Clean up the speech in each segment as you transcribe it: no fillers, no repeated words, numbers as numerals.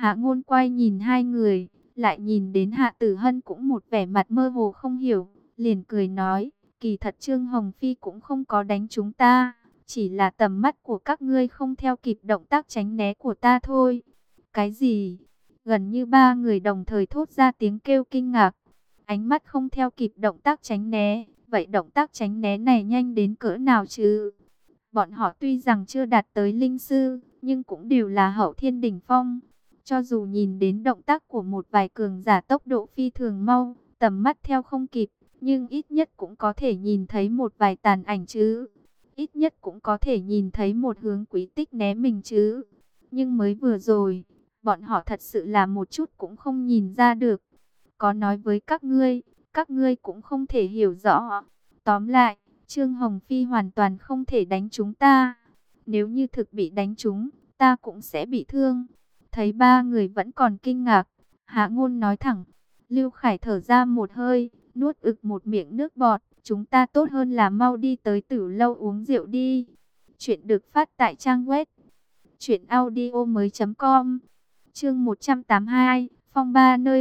Hạ Ngôn quay nhìn hai người, lại nhìn đến Hạ Tử Hân cũng một vẻ mặt mơ hồ không hiểu, liền cười nói, kỳ thật Trương Hồng Phi cũng không có đánh chúng ta, chỉ là tầm mắt của các ngươi không theo kịp động tác tránh né của ta thôi. Cái gì? Gần như ba người đồng thời thốt ra tiếng kêu kinh ngạc. Ánh mắt không theo kịp động tác tránh né, vậy động tác tránh né này nhanh đến cỡ nào chứ? Bọn họ tuy rằng chưa đạt tới linh sư, nhưng cũng đều là hậu thiên đỉnh phong. Cho dù nhìn đến động tác của một vài cường giả tốc độ phi thường mau, tầm mắt theo không kịp, nhưng ít nhất cũng có thể nhìn thấy một vài tàn ảnh chứ. Ít nhất cũng có thể nhìn thấy một hướng quý tích né mình chứ. Nhưng mới vừa rồi, bọn họ thật sự là một chút cũng không nhìn ra được. Có nói với các ngươi cũng không thể hiểu rõ. Tóm lại, Trương Hồng Phi hoàn toàn không thể đánh chúng ta. Nếu như thực bị đánh chúng, ta cũng sẽ bị thương. Thấy ba người vẫn còn kinh ngạc, Hạ Ngôn nói thẳng. Lưu Khải thở ra một hơi, nuốt ực một miệng nước bọt. Chúng ta tốt hơn là mau đi tới Tử Lâu uống rượu đi. Chuyện được phát tại trang web truyệnaudiomoi.com. Chương 182, phong ba nơi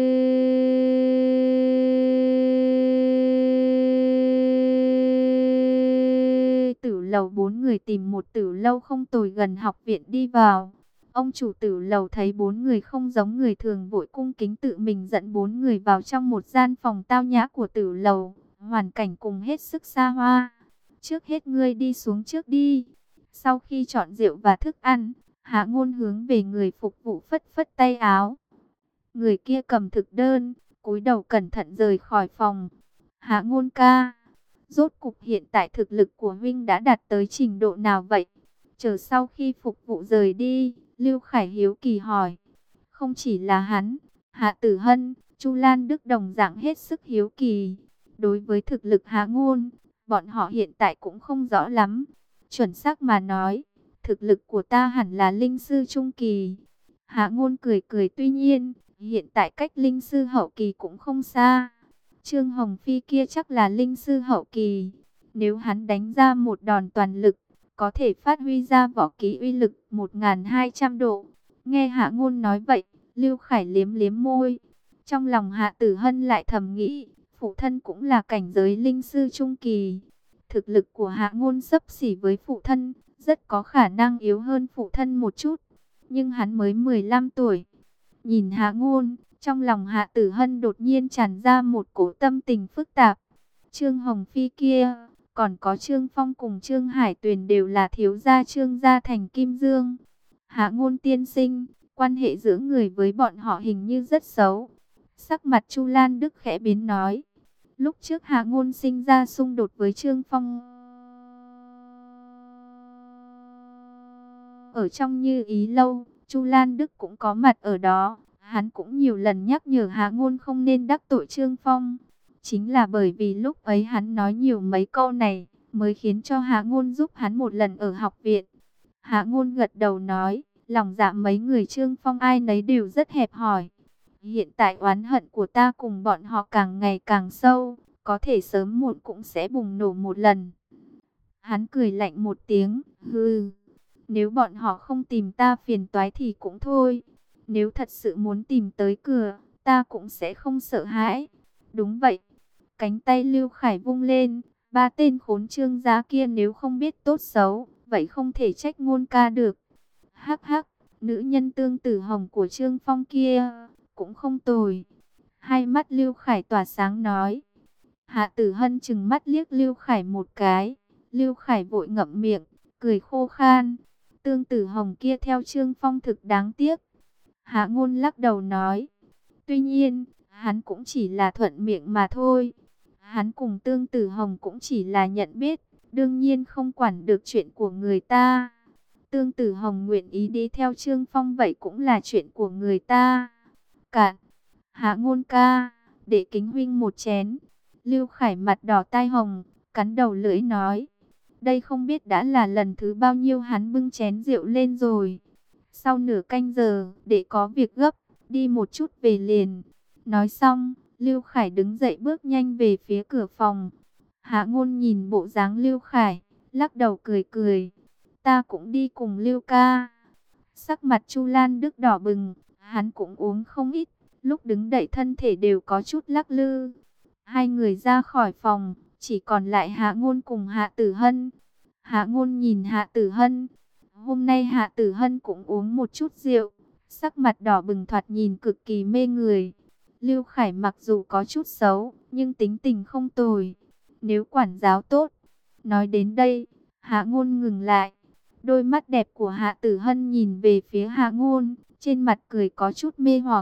Tử Lầu. Bốn người tìm một tử lâu không tồi gần học viện đi vào. Ông chủ tử lầu thấy bốn người không giống người thường, vội cung kính tự mình dẫn bốn người vào trong một gian phòng tao nhã của tử lầu, hoàn cảnh cùng hết sức xa hoa. Trước hết ngươi đi xuống trước đi. Sau khi chọn rượu và thức ăn, Hạ Ngôn hướng về người phục vụ phất phất tay áo. Người kia cầm thực đơn, cúi đầu cẩn thận rời khỏi phòng. Hạ Ngôn ca, rốt cục hiện tại thực lực của Vinh đã đạt tới trình độ nào vậy? Chờ sau khi phục vụ rời đi, Lưu Khải hiếu kỳ hỏi. Không chỉ là hắn, Hạ Tử Hân, Chu Lan Đức đồng dạng hết sức hiếu kỳ. Đối với thực lực Hạ Ngôn, bọn họ hiện tại cũng không rõ lắm. Chuẩn xác mà nói, thực lực của ta hẳn là linh sư trung kỳ. Hạ Ngôn cười cười, tuy nhiên, hiện tại cách linh sư hậu kỳ cũng không xa. Trương Hồng Phi kia chắc là linh sư hậu kỳ. Nếu hắn đánh ra một đòn toàn lực, có thể phát huy ra võ kỹ uy lực 1200 độ. Nghe Hạ Ngôn nói vậy, Lưu Khải liếm liếm môi. Trong lòng Hạ Tử Hân lại thầm nghĩ, phụ thân cũng là cảnh giới linh sư trung kỳ. Thực lực của Hạ Ngôn xấp xỉ với phụ thân, rất có khả năng yếu hơn phụ thân một chút. Nhưng hắn mới 15 tuổi. Nhìn Hạ Ngôn, trong lòng Hạ Tử Hân đột nhiên tràn ra một cỗ tâm tình phức tạp. Trương Hồng Phi kia, còn có Trương Phong cùng Trương Hải Tuyền đều là thiếu gia Trương gia thành Kim Dương. Hạ Ngôn tiên sinh, quan hệ giữa người với bọn họ hình như rất xấu. Sắc mặt Chu Lan Đức khẽ biến nói. Lúc trước Hạ Ngôn sinh ra xung đột với Trương Phong. Ở trong Như Ý lâu, Chu Lan Đức cũng có mặt ở đó. Hắn cũng nhiều lần nhắc nhở Hạ Ngôn không nên đắc tội Trương Phong. Chính là bởi vì lúc ấy hắn nói nhiều mấy câu này, mới khiến cho Hạ Ngôn giúp hắn một lần ở học viện. Hạ Ngôn gật đầu nói, lòng dạ mấy người Trương Phong ai nấy đều rất hẹp hòi. Hiện tại oán hận của ta cùng bọn họ càng ngày càng sâu, có thể sớm muộn cũng sẽ bùng nổ một lần. Hắn cười lạnh một tiếng, hừ, nếu bọn họ không tìm ta phiền toái thì cũng thôi. Nếu thật sự muốn tìm tới cửa, ta cũng sẽ không sợ hãi. Đúng vậy. Cánh tay Lưu Khải vung lên, ba tên khốn Trương gia kia nếu không biết tốt xấu, vậy không thể trách Ngôn ca được. Hắc hắc, nữ nhân tương tử hồng của Trương Phong kia, cũng không tồi. Hai mắt Lưu Khải tỏa sáng nói. Hạ Tử Hân chừng mắt liếc Lưu Khải một cái. Lưu Khải vội ngậm miệng, cười khô khan. Tương tử hồng kia theo Trương Phong thực đáng tiếc. Hạ Ngôn lắc đầu nói. Tuy nhiên, hắn cũng chỉ là thuận miệng mà thôi. Hắn cùng Tương Tử Hồng cũng chỉ là nhận biết, đương nhiên không quản được chuyện của người ta. Tương Tử Hồng nguyện ý đi theo Trương Phong vậy cũng là chuyện của người ta. Cạn, Hạ Ngôn ca, để Kính huynh một chén. Lưu Khải mặt đỏ tai hồng, cắn đầu lưỡi nói. Đây không biết đã là lần thứ bao nhiêu hắn bưng chén rượu lên rồi. Sau nửa canh giờ, để có việc gấp, đi một chút về liền. Nói xong, Lưu Khải đứng dậy bước nhanh về phía cửa phòng. Hạ Ngôn nhìn bộ dáng Lưu Khải, lắc đầu cười cười. Ta cũng đi cùng Lưu ca. Sắc mặt Chu Lan Đức đỏ bừng, hắn cũng uống không ít, lúc đứng dậy thân thể đều có chút lắc lư. Hai người ra khỏi phòng, chỉ còn lại Hạ Ngôn cùng Hạ Tử Hân. Hạ Ngôn nhìn Hạ Tử Hân. Hôm nay Hạ Tử Hân cũng uống một chút rượu, sắc mặt đỏ bừng thoạt nhìn cực kỳ mê người. Lưu Khải mặc dù có chút xấu, nhưng tính tình không tồi. Nếu quản giáo tốt. Nói đến đây, Hạ Ngôn ngừng lại. Đôi mắt đẹp của Hạ Tử Hân nhìn về phía Hạ Ngôn, trên mặt cười có chút mê hoặc.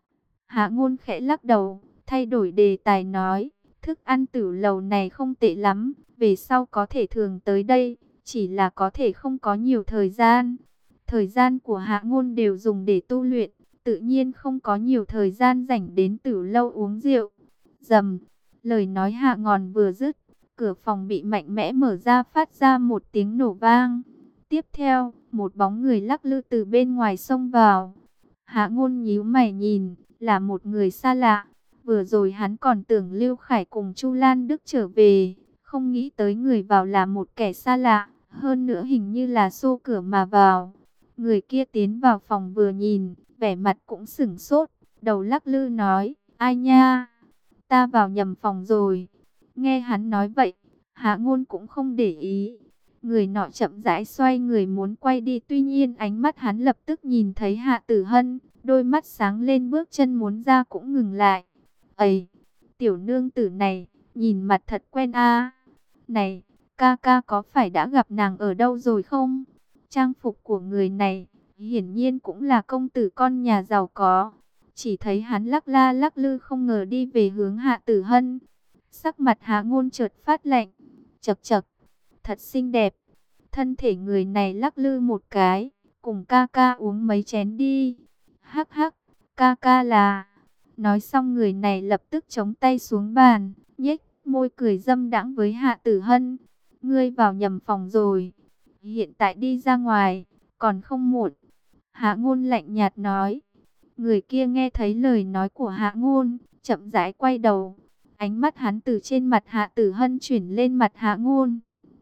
Hạ Ngôn khẽ lắc đầu, thay đổi đề tài nói, thức ăn tử lầu này không tệ lắm, về sau có thể thường tới đây, chỉ là có thể không có nhiều thời gian. Thời gian của Hạ Ngôn đều dùng để tu luyện, tự nhiên không có nhiều thời gian rảnh đến tử lâu uống rượu. Rầm, lời nói Hạ Ngôn vừa dứt, cửa phòng bị mạnh mẽ mở ra phát ra một tiếng nổ vang. Tiếp theo, một bóng người lắc lư từ bên ngoài xông vào. Hạ Ngôn nhíu mày nhìn, là một người xa lạ. Vừa rồi hắn còn tưởng Lưu Khải cùng Chu Lan Đức trở về, không nghĩ tới người vào là một kẻ xa lạ, hơn nữa hình như là xô cửa mà vào. Người kia tiến vào phòng vừa nhìn, vẻ mặt cũng sửng sốt, đầu lắc lư nói, ai nha, ta vào nhầm phòng rồi. Nghe hắn nói vậy, Hạ Ngôn cũng không để ý. Người nọ chậm rãi xoay người muốn quay đi, tuy nhiên ánh mắt hắn lập tức nhìn thấy Hạ Tử Hân, đôi mắt sáng lên, bước chân muốn ra cũng ngừng lại. Ây, tiểu nương tử này, nhìn mặt thật quen a. Này, ca ca có phải đã gặp nàng ở đâu rồi không? Trang phục của người này, hiển nhiên cũng là công tử con nhà giàu có. Chỉ thấy hắn lắc la lắc lư không ngờ đi về hướng Hạ Tử Hân. Sắc mặt Hạ Ngôn chợt phát lạnh, chậc chậc, thật xinh đẹp. Thân thể người này lắc lư một cái, cùng ca ca uống mấy chén đi. Hắc hắc, ca ca là... Nói xong người này lập tức chống tay xuống bàn, nhếch môi cười dâm đãng với Hạ Tử Hân. Ngươi vào nhầm phòng rồi, hiện tại đi ra ngoài, còn không muộn. Hạ Ngôn lạnh nhạt nói. Người kia nghe thấy lời nói của Hạ Ngôn, chậm rãi quay đầu. Ánh mắt hắn từ trên mặt Hạ Tử Hân chuyển lên mặt Hạ Ngôn.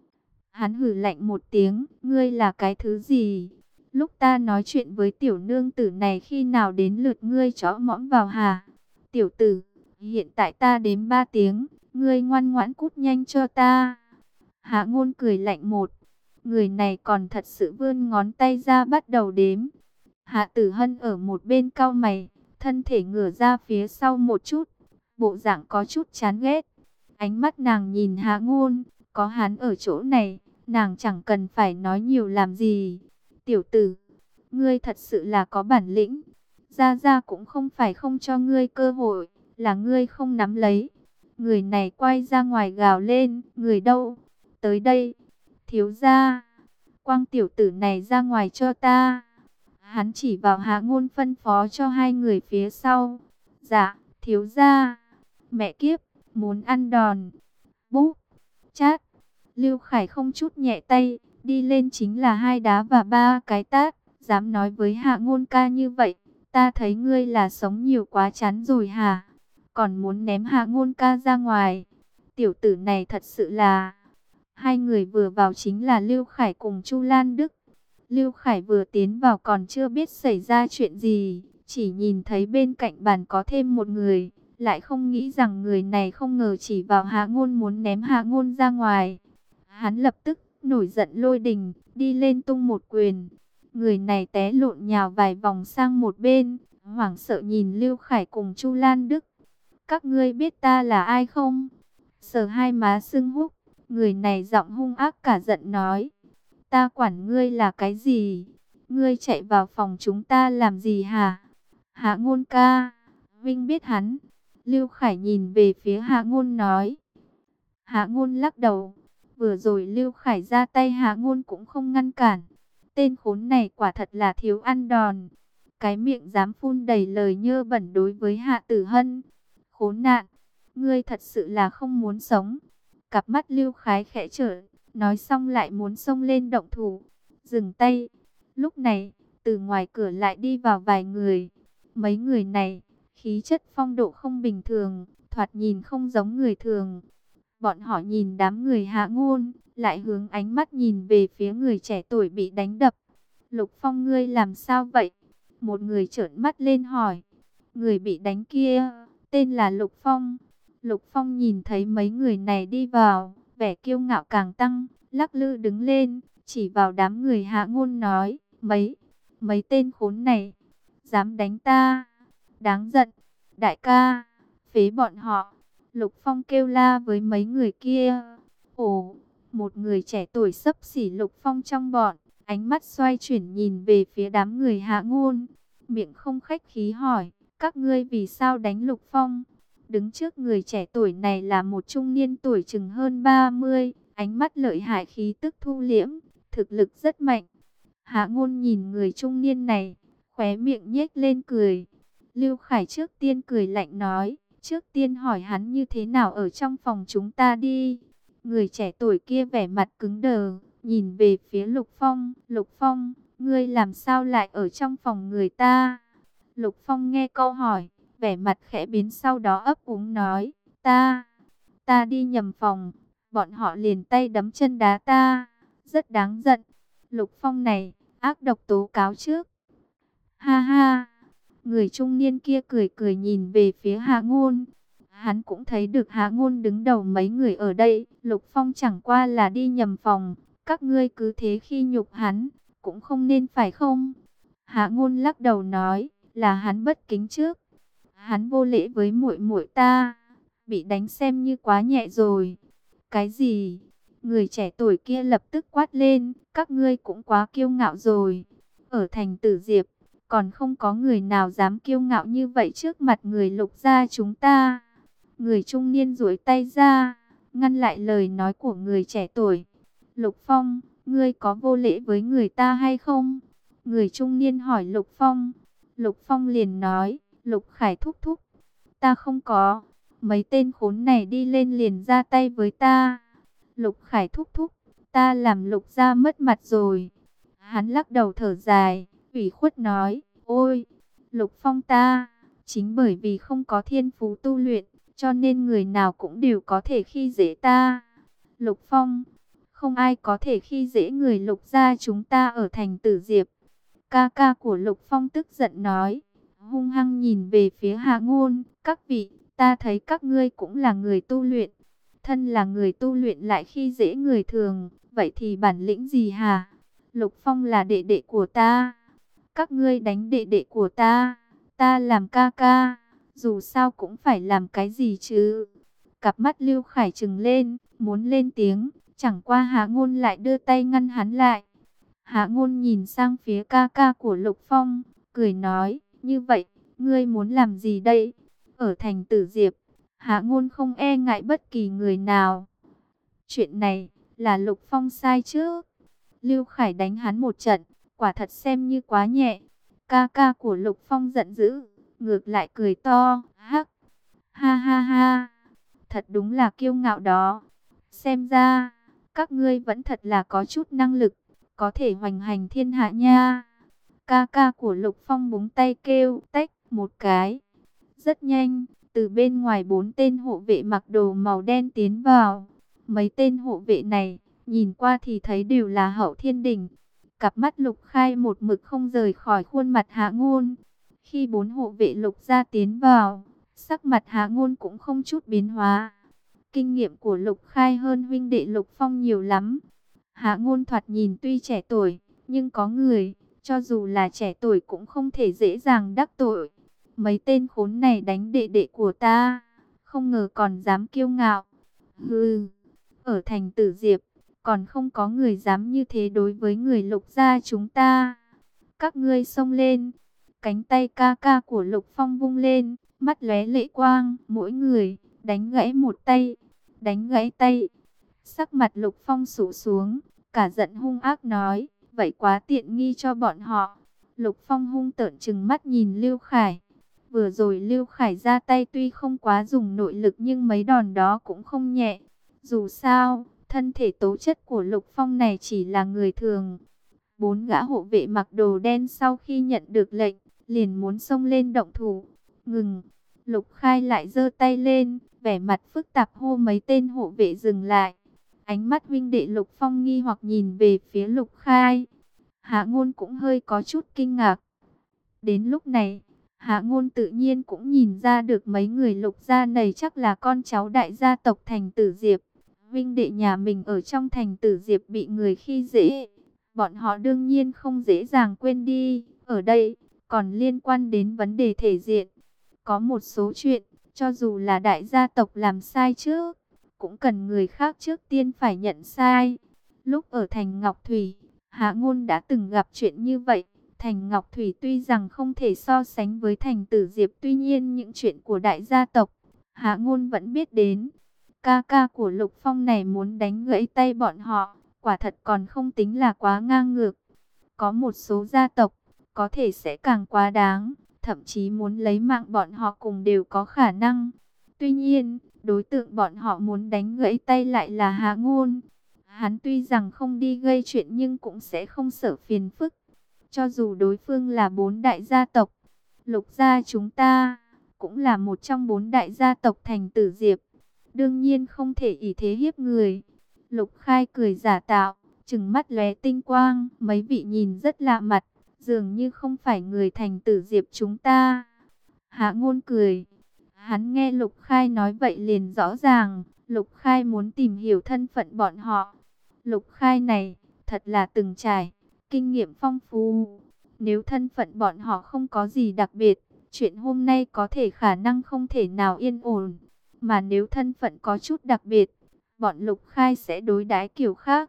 Hắn hử lạnh một tiếng, ngươi là cái thứ gì? Lúc ta nói chuyện với tiểu nương tử này khi nào đến lượt ngươi chõ mõm vào hả? Tiểu tử, hiện tại ta đếm 3 tiếng, ngươi ngoan ngoãn cút nhanh cho ta. Hạ Ngôn cười lạnh một, người này còn thật sự vươn ngón tay ra bắt đầu đếm. Hạ Tử Hân ở một bên cau mày, thân thể ngửa ra phía sau một chút, bộ dạng có chút chán ghét. Ánh mắt nàng nhìn Hạ Ngôn, có hắn ở chỗ này, nàng chẳng cần phải nói nhiều làm gì. Tiểu tử, ngươi thật sự là có bản lĩnh. Gia Gia cũng không phải không cho ngươi cơ hội, là ngươi không nắm lấy. Người này quay ra ngoài gào lên, người đâu? Tới đây, thiếu gia. Quang tiểu tử này ra ngoài cho ta. Hắn chỉ vào Hạ Ngôn phân phó cho hai người phía sau. Dạ, thiếu gia. Mẹ kiếp, muốn ăn đòn. Búp, chát. Lưu Khải không chút nhẹ tay, đi lên chính là 2 đá và 3 cái tát. Dám nói với Hạ Ngôn ca như vậy, ta thấy ngươi là sống nhiều quá chán rồi hả? Còn muốn ném Hạ Ngôn ca ra ngoài. Tiểu tử này thật sự là... Hai người vừa vào chính là Lưu Khải cùng Chu Lan Đức. Lưu Khải vừa tiến vào còn chưa biết xảy ra chuyện gì, chỉ nhìn thấy bên cạnh bàn có thêm một người, lại không nghĩ rằng người này không ngờ chỉ vào Hạ Ngôn muốn ném Hạ Ngôn ra ngoài. Hắn lập tức nổi giận lôi đình, đi lên tung một quyền. Người này té lộn nhào vài vòng sang một bên, hoảng sợ nhìn Lưu Khải cùng Chu Lan Đức. Các ngươi biết ta là ai không? Sờ hai má sưng húp, người này giọng hung ác cả giận nói. Ta quản ngươi là cái gì? Ngươi chạy vào phòng chúng ta làm gì hả? Hạ Ngôn ca, Vinh biết hắn. Lưu Khải nhìn về phía Hạ Ngôn nói. Hạ Ngôn lắc đầu. Vừa rồi Lưu Khải ra tay Hạ Ngôn cũng không ngăn cản. Tên khốn này quả thật là thiếu ăn đòn. Cái miệng dám phun đầy lời nhơ bẩn đối với Hạ Tử Hân. Khốn nạn, ngươi thật sự là không muốn sống. Cặp mắt Lưu Khải khẽ trở, nói xong lại muốn xông lên động thủ. Dừng tay. Lúc này, từ ngoài cửa lại đi vào vài người. Mấy người này, khí chất phong độ không bình thường, thoạt nhìn không giống người thường. Bọn họ nhìn đám người Hạ Ngôn, lại hướng ánh mắt nhìn về phía người trẻ tuổi bị đánh đập. Lục Phong, ngươi làm sao vậy? Một người trợn mắt lên hỏi. Người bị đánh kia, tên là Lục Phong. Lục Phong nhìn thấy mấy người này đi vào, vẻ kiêu ngạo càng tăng, lắc lư đứng lên, chỉ vào đám người Hạ Ngôn nói, mấy tên khốn này, dám đánh ta, đáng giận, đại ca, phế bọn họ. Lục Phong kêu la với mấy người kia. Ồ, một người trẻ tuổi xấp xỉ Lục Phong trong bọn, ánh mắt xoay chuyển nhìn về phía đám người Hạ Ngôn, miệng không khách khí hỏi, các ngươi vì sao đánh Lục Phong? Đứng trước người trẻ tuổi này là một trung niên tuổi chừng hơn 30, ánh mắt lợi hại, khí tức thu liễm, thực lực rất mạnh. Hạ Ngôn nhìn người trung niên này, khóe miệng nhếch lên cười. Lưu Khải trước tiên cười lạnh nói, trước tiên hỏi hắn như thế nào ở trong phòng chúng ta đi. Người trẻ tuổi kia vẻ mặt cứng đờ, nhìn về phía Lục Phong. Lục Phong, ngươi làm sao lại ở trong phòng người ta? Lục Phong nghe câu hỏi, vẻ mặt khẽ biến, sau đó ấp úng nói, ta đi nhầm phòng, bọn họ liền tay đấm chân đá ta, rất đáng giận. Lục Phong này, ác độc tố cáo trước. Ha ha, người trung niên kia cười cười nhìn về phía Hạ Ngôn. Hắn cũng thấy được Hạ Ngôn đứng đầu mấy người ở đây, Lục Phong chẳng qua là đi nhầm phòng, các ngươi cứ thế khi nhục hắn, cũng không nên phải không? Hạ Ngôn lắc đầu nói, là hắn bất kính trước. Hắn vô lễ với muội muội ta, bị đánh xem như quá nhẹ rồi. Cái gì? Người trẻ tuổi kia lập tức quát lên, các ngươi cũng quá kiêu ngạo rồi. Ở thành Tử Diệp, còn không có người nào dám kiêu ngạo như vậy trước mặt người Lục gia chúng ta. Người trung niên duỗi tay ra, ngăn lại lời nói của người trẻ tuổi. Lục Phong, ngươi có vô lễ với người ta hay không? Người trung niên hỏi Lục Phong. Lục Phong liền nói, Lục Khải thúc thúc, ta không có. Mấy tên khốn này đi lên liền ra tay với ta. Lục Khải thúc thúc, ta làm Lục gia mất mặt rồi. Hắn lắc đầu thở dài, ủy khuất nói, ôi, Lục Phong ta, chính bởi vì không có thiên phú tu luyện, cho nên người nào cũng đều có thể khi dễ ta. Lục Phong, không ai có thể khi dễ người Lục gia chúng ta ở thành Tử Diệp. Ca ca của Lục Phong tức giận nói, hung hăng nhìn về phía Hạ Ngôn, các vị, ta thấy các ngươi cũng là người tu luyện. Thân là người tu luyện lại khi dễ người thường, vậy thì bản lĩnh gì hả? Lục Phong là đệ đệ của ta. Các ngươi đánh đệ đệ của ta làm ca ca, dù sao cũng phải làm cái gì chứ. Cặp mắt Lưu Khải trừng lên, muốn lên tiếng, chẳng qua Hạ Ngôn lại đưa tay ngăn hắn lại. Hạ Ngôn nhìn sang phía ca ca của Lục Phong, cười nói, như vậy, ngươi muốn làm gì đây? Ở thành Tử Diệp, Hạ Ngôn không e ngại bất kỳ người nào. Chuyện này, là Lục Phong sai chứ? Lưu Khải đánh hắn một trận, quả thật xem như quá nhẹ. Ca ca của Lục Phong giận dữ, ngược lại cười to, hắc, ha ha ha, thật đúng là kiêu ngạo đó. Xem ra, các ngươi vẫn thật là có chút năng lực, có thể hoành hành thiên hạ nha. Ca ca của Lục Phong búng tay kêu tách một cái. Rất nhanh, từ bên ngoài 4 tên hộ vệ mặc đồ màu đen tiến vào. Mấy tên hộ vệ này, nhìn qua thì thấy đều là hậu thiên đỉnh. Cặp mắt Lục Khai một mực không rời khỏi khuôn mặt Hạ Ngôn. Khi 4 hộ vệ Lục gia tiến vào, sắc mặt Hạ Ngôn cũng không chút biến hóa. Kinh nghiệm của Lục Khai hơn huynh đệ Lục Phong nhiều lắm. Hạ Ngôn thoạt nhìn tuy trẻ tuổi, nhưng có người, cho dù là trẻ tuổi cũng không thể dễ dàng đắc tội. Mấy tên khốn này đánh đệ đệ của ta, không ngờ còn dám kiêu ngạo. Hừ, ở thành Tử Diệp, còn không có người dám như thế đối với người Lục gia chúng ta. Các ngươi xông lên. Cánh tay ca ca của Lục Phong vung lên, mắt lóe lệ quang, mỗi người đánh gãy một tay, đánh gãy tay. Sắc mặt Lục Phong sụ xuống, cả giận hung ác nói, vậy quá tiện nghi cho bọn họ. Lục Phong hung tợn trừng mắt nhìn Lưu Khải. Vừa rồi Lưu Khải ra tay tuy không quá dùng nội lực nhưng mấy đòn đó cũng không nhẹ. Dù sao, thân thể tố chất của Lục Phong này chỉ là người thường. 4 gã hộ vệ mặc đồ đen sau khi nhận được lệnh, liền muốn xông lên động thủ. Ngừng, Lục Khai lại giơ tay lên, vẻ mặt phức tạp hô mấy tên hộ vệ dừng lại. Ánh mắt huynh đệ Lục Phong nghi hoặc nhìn về phía Lục Khai. Hạ Ngôn cũng hơi có chút kinh ngạc. Đến lúc này, Hạ Ngôn tự nhiên cũng nhìn ra được mấy người Lục gia này chắc là con cháu đại gia tộc Thành Tử Diệp. Vinh đệ nhà mình ở trong Thành Tử Diệp bị người khi dễ, bọn họ đương nhiên không dễ dàng quên đi. Ở đây, còn liên quan đến vấn đề thể diện. Có một số chuyện, cho dù là đại gia tộc làm sai trước, cũng cần người khác trước tiên phải nhận sai. Lúc ở Thành Ngọc Thủy, Hạ Ngôn đã từng gặp chuyện như vậy. Thành Ngọc Thủy tuy rằng không thể so sánh với Thành Tử Diệp, tuy nhiên những chuyện của đại gia tộc, Hạ Ngôn vẫn biết đến. Ca ca của Lục Phong này muốn đánh gãy tay bọn họ, quả thật còn không tính là quá ngang ngược. Có một số gia tộc, có thể sẽ càng quá đáng, thậm chí muốn lấy mạng bọn họ cùng đều có khả năng. Tuy nhiên, đối tượng bọn họ muốn đánh gãy tay lại là Hạ Ngôn. Hắn tuy rằng không đi gây chuyện nhưng cũng sẽ không sợ phiền phức. Cho dù đối phương là 4 đại gia tộc, Lục gia chúng ta cũng là một trong 4 đại gia tộc Thành Tử Diệp. Đương nhiên không thể ỷ thế hiếp người. Lục Khai cười giả tạo, trừng mắt lóe tinh quang, mấy vị nhìn rất lạ mặt, dường như không phải người Thành Tử Diệp chúng ta. Hạ Ngôn cười. Hắn nghe Lục Khai nói vậy liền rõ ràng, Lục Khai muốn tìm hiểu thân phận bọn họ. Lục Khai này, thật là từng trải, kinh nghiệm phong phú. Nếu thân phận bọn họ không có gì đặc biệt, chuyện hôm nay có thể khả năng không thể nào yên ổn. Mà nếu thân phận có chút đặc biệt, bọn Lục Khai sẽ đối đãi kiểu khác.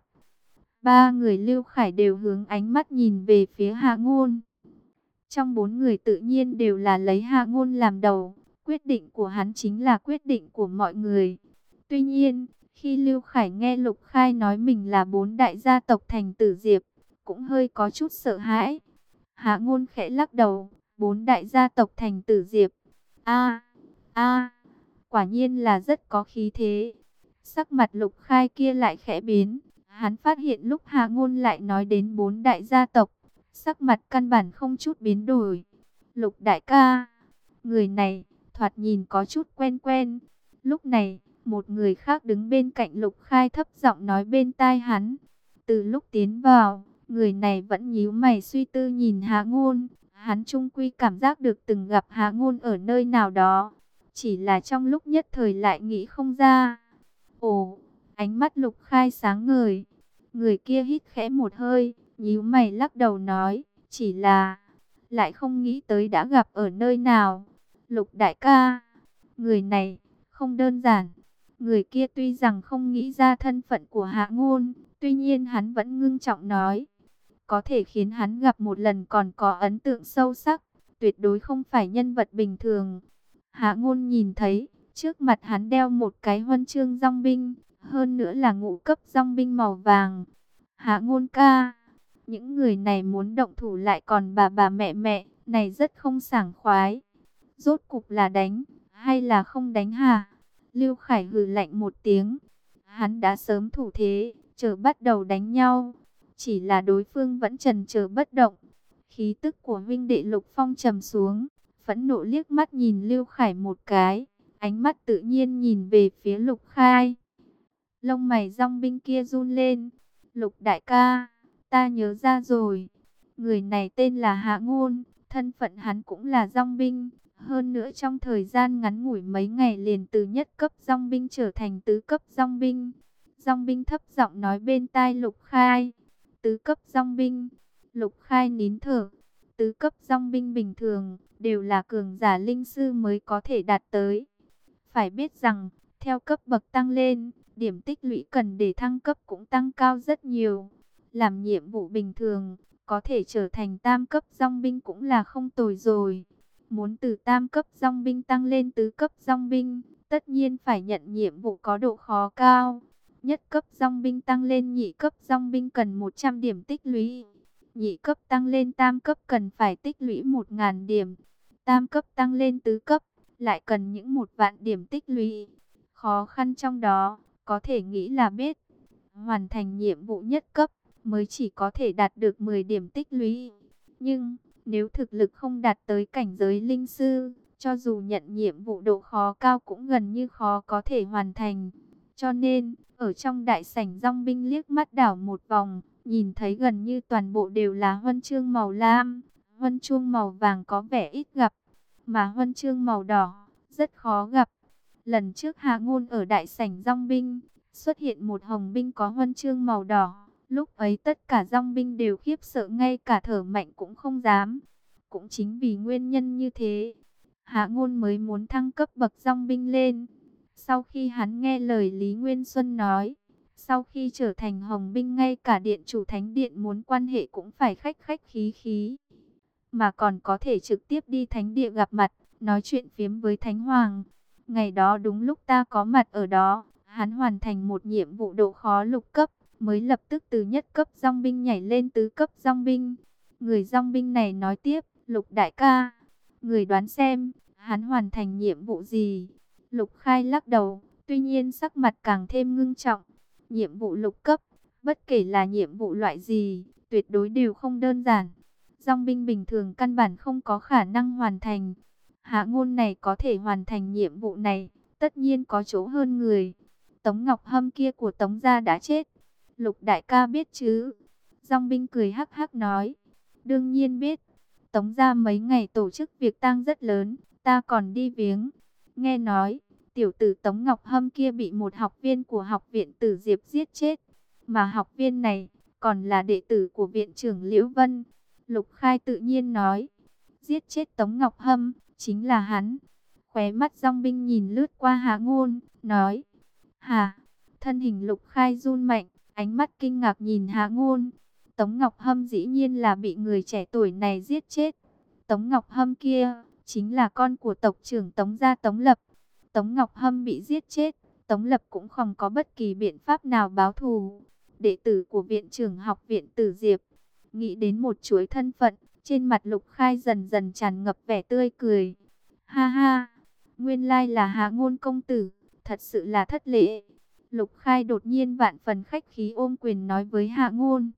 Ba người Lưu Khải đều hướng ánh mắt nhìn về phía Hạ Ngôn. Trong 4 người tự nhiên đều là lấy Hạ Ngôn làm đầu. Quyết định của hắn chính là quyết định của mọi người. Tuy nhiên, khi Lưu Khải nghe Lục Khai nói mình là 4 đại gia tộc Thành Tử Diệp, cũng hơi có chút sợ hãi. Hạ Ngôn khẽ lắc đầu, 4 đại gia tộc Thành Tử Diệp. A, quả nhiên là rất có khí thế. Sắc mặt Lục Khai kia lại khẽ biến. Hắn phát hiện lúc Hạ Ngôn lại nói đến 4 đại gia tộc, sắc mặt căn bản không chút biến đổi. Lục đại ca, người này thoạt nhìn có chút quen quen. Lúc này, một người khác đứng bên cạnh Lục Khai thấp giọng nói bên tai hắn. Từ lúc tiến vào, người này vẫn nhíu mày suy tư nhìn Hạ Ngôn. Hắn chung quy cảm giác được từng gặp Hạ Ngôn ở nơi nào đó. Chỉ là trong lúc nhất thời lại nghĩ không ra. Ồ, ánh mắt Lục Khai sáng ngời. Người kia hít khẽ một hơi, nhíu mày lắc đầu nói. Chỉ là, lại không nghĩ tới đã gặp ở nơi nào. Lục đại ca, người này không đơn giản. Người kia tuy rằng không nghĩ ra thân phận của Hạ Ngôn, tuy nhiên hắn vẫn ngưng trọng nói. Có thể khiến hắn gặp một lần còn có ấn tượng sâu sắc, tuyệt đối không phải nhân vật bình thường. Hạ Ngôn nhìn thấy, trước mặt hắn đeo một cái huân chương dòng binh, hơn nữa là ngũ cấp dòng binh màu vàng. Hạ Ngôn ca, những người này muốn động thủ lại còn bà mẹ mẹ, này rất không sảng khoái. Rốt cục là đánh, hay là không đánh hả? Lưu Khải hừ lạnh một tiếng. Hắn đã sớm thủ thế, chờ bắt đầu đánh nhau. Chỉ là đối phương vẫn chần chờ bất động. Khí tức của huynh đệ Lục Phong trầm xuống. Phẫn nộ liếc mắt nhìn Lưu Khải một cái. Ánh mắt tự nhiên nhìn về phía Lục Khai. Lông mày dòng binh kia run lên. Lục đại ca, ta nhớ ra rồi. Người này tên là Hạ Ngôn. Thân phận hắn cũng là dòng binh. Hơn nữa trong thời gian ngắn ngủi mấy ngày liền từ nhất cấp dòng binh trở thành tứ cấp dòng binh. Dòng binh thấp giọng nói bên tai Lục Khai. Tứ cấp dòng binh. Lục Khai nín thở. Tứ cấp dòng binh bình thường đều là cường giả linh sư mới có thể đạt tới. Phải biết rằng, theo cấp bậc tăng lên, điểm tích lũy cần để thăng cấp cũng tăng cao rất nhiều. Làm nhiệm vụ bình thường, có thể trở thành tam cấp dòng binh cũng là không tồi rồi. Muốn từ tam cấp dòng binh tăng lên tứ cấp dòng binh, tất nhiên phải nhận nhiệm vụ có độ khó cao. Nhất cấp dòng binh tăng lên nhị cấp dòng binh cần 100 điểm tích lũy. Nhị cấp tăng lên tam cấp cần phải tích lũy 1000 điểm. Tam cấp tăng lên tứ cấp, lại cần những 1.000 điểm tích lũy. Khó khăn trong đó, có thể nghĩ là biết. Hoàn thành nhiệm vụ nhất cấp, mới chỉ có thể đạt được 10 điểm tích lũy. Nhưng, nếu thực lực không đạt tới cảnh giới linh sư, cho dù nhận nhiệm vụ độ khó cao cũng gần như khó có thể hoàn thành. Cho nên, ở trong đại sảnh dòng binh liếc mắt đảo một vòng, nhìn thấy gần như toàn bộ đều là huân chương màu lam. Huân chương màu vàng có vẻ ít gặp, mà huân chương màu đỏ rất khó gặp. Lần trước Hạ Ngôn ở đại sảnh dong binh, xuất hiện một hồng binh có huân chương màu đỏ. Lúc ấy tất cả dong binh đều khiếp sợ, ngay cả thở mạnh cũng không dám. Cũng chính vì nguyên nhân như thế, Hạ Ngôn mới muốn thăng cấp bậc dong binh lên. Sau khi hắn nghe lời Lý Nguyên Xuân nói, sau khi trở thành hồng binh, ngay cả điện chủ thánh điện muốn quan hệ cũng phải khách khách khí khí, mà còn có thể trực tiếp đi thánh địa gặp mặt, nói chuyện phiếm với thánh hoàng. Ngày đó đúng lúc ta có mặt ở đó, hắn hoàn thành một nhiệm vụ độ khó lục cấp, mới lập tức từ nhất cấp dong binh nhảy lên tứ cấp dong binh. Người dong binh này nói tiếp, Lục đại ca, người đoán xem, hắn hoàn thành nhiệm vụ gì? Lục Khai lắc đầu, tuy nhiên sắc mặt càng thêm ngưng trọng. Nhiệm vụ lục cấp, bất kể là nhiệm vụ loại gì, tuyệt đối đều không đơn giản. Dong binh bình thường căn bản không có khả năng hoàn thành. Hạ Ngôn này có thể hoàn thành nhiệm vụ này, tất nhiên có chỗ hơn người. Tống Ngọc Hâm kia của Tống gia đã chết, Lục đại ca biết chứ? Dong binh cười hắc hắc nói, đương nhiên biết. Tống gia mấy ngày tổ chức việc tang rất lớn, ta còn đi viếng. Nghe nói, tiểu tử Tống Ngọc Hâm kia bị một học viên của học viện Tử Diệp giết chết. Mà học viên này, còn là đệ tử của viện trưởng Liễu Vân. Lục Khai tự nhiên nói, giết chết Tống Ngọc Hâm, chính là hắn. Khóe mắt dong binh nhìn lướt qua Hạ Ngôn, nói, hả? Thân hình Lục Khai run mạnh, ánh mắt kinh ngạc nhìn Hạ Ngôn. Tống Ngọc Hâm dĩ nhiên là bị người trẻ tuổi này giết chết. Tống Ngọc Hâm kia, chính là con của tộc trưởng Tống gia Tống Lập. Tống Ngọc Hâm bị giết chết, Tống Lập cũng không có bất kỳ biện pháp nào báo thù. Đệ tử của viện trưởng học viện Tử Diệp, nghĩ đến một chuỗi thân phận, trên mặt Lục Khai dần dần tràn ngập vẻ tươi cười. Ha ha, nguyên lai là Hạ Ngôn công tử, thật sự là thất lễ. Lục Khai đột nhiên vạn phần khách khí ôm quyền nói với Hạ Ngôn.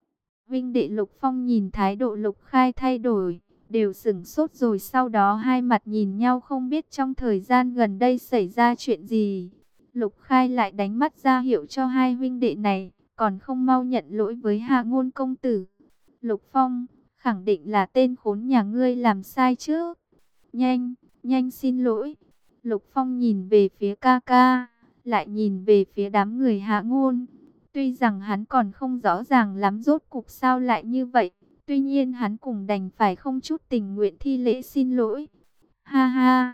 Vinh đệ Lục Phong nhìn thái độ Lục Khai thay đổi, đều sửng sốt, rồi sau đó hai mặt nhìn nhau, không biết trong thời gian gần đây xảy ra chuyện gì. Lục Khai lại đánh mắt ra hiệu cho hai huynh đệ này, còn không mau nhận lỗi với Hạ Ngôn công tử. Lục Phong, khẳng định là tên khốn nhà ngươi làm sai chứ. Nhanh, nhanh xin lỗi. Lục Phong nhìn về phía ca ca, lại nhìn về phía đám người Hạ Ngôn. Tuy rằng hắn còn không rõ ràng lắm rốt cục sao lại như vậy, tuy nhiên hắn cũng đành phải không chút tình nguyện thi lễ xin lỗi. Ha ha,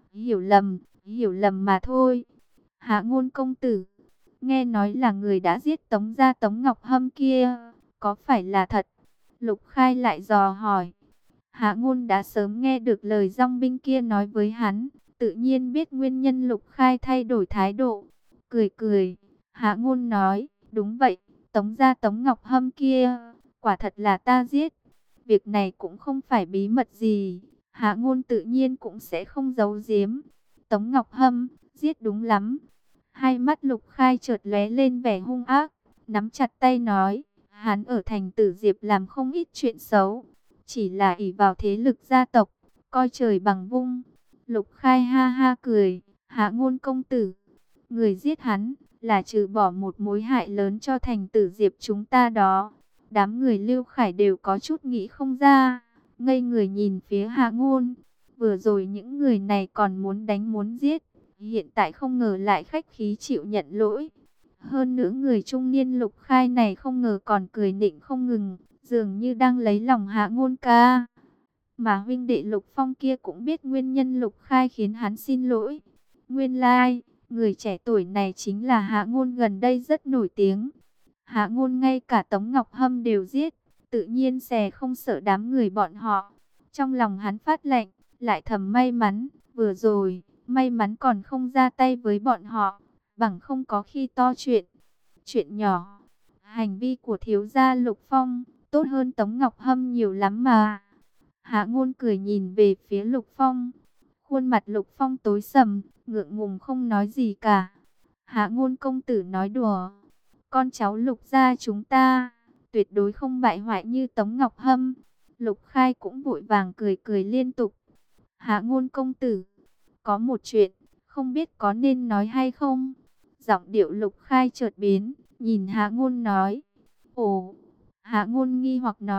hiểu lầm mà thôi. Hạ Ngôn công tử, nghe nói là người đã giết Tống gia Tống Ngọc Hâm kia, có phải là thật? Lục Khai lại dò hỏi. Hạ Ngôn đã sớm nghe được lời dong binh kia nói với hắn, tự nhiên biết nguyên nhân Lục Khai thay đổi thái độ. Cười cười, Hạ Ngôn nói, đúng vậy, Tống gia Tống Ngọc Hâm kia, quả thật là ta giết. Việc này cũng không phải bí mật gì, Hạ Ngôn tự nhiên cũng sẽ không giấu giếm. Tống Ngọc Hâm, giết đúng lắm. Hai mắt Lục Khai chợt lóe lên vẻ hung ác, nắm chặt tay nói, hắn ở thành Tử Diệp làm không ít chuyện xấu, chỉ là ỷ vào thế lực gia tộc, coi trời bằng vung. Lục Khai ha ha cười, Hạ Ngôn công tử, người giết hắn là trừ bỏ một mối hại lớn cho thành Tử Diệp chúng ta đó. Đám người Lưu Khải đều có chút nghĩ không ra, ngây người nhìn phía Hạ Ngôn. Vừa rồi những người này còn muốn đánh muốn giết, hiện tại không ngờ lại khách khí chịu nhận lỗi. Hơn nữa người trung niên Lục Khai này không ngờ còn cười nịnh không ngừng, dường như đang lấy lòng Hạ Ngôn ca. Mà huynh đệ Lục Phong kia cũng biết nguyên nhân Lục Khai khiến hắn xin lỗi. Nguyên lai, người trẻ tuổi này chính là Hạ Ngôn gần đây rất nổi tiếng. Hạ Ngôn ngay cả Tống Ngọc Hâm đều giết, tự nhiên sẽ không sợ đám người bọn họ. Trong lòng hắn phát lạnh, lại thầm may mắn, vừa rồi, may mắn còn không ra tay với bọn họ, bằng không có khi to chuyện. Chuyện nhỏ, hành vi của thiếu gia Lục Phong, tốt hơn Tống Ngọc Hâm nhiều lắm mà. Hạ Ngôn cười nhìn về phía Lục Phong. Khuôn mặt Lục Phong tối sầm, ngượng ngùng không nói gì cả. Hạ Ngôn công tử nói đùa. Con cháu Lục gia chúng ta, tuyệt đối không bại hoại như Tống Ngọc Hâm. Lục Khai cũng vội vàng cười cười liên tục. Hạ Ngôn công tử, có một chuyện, không biết có nên nói hay không? Giọng điệu Lục Khai chợt biến, nhìn Hạ Ngôn nói. Ồ, Hạ Ngôn nghi hoặc nói,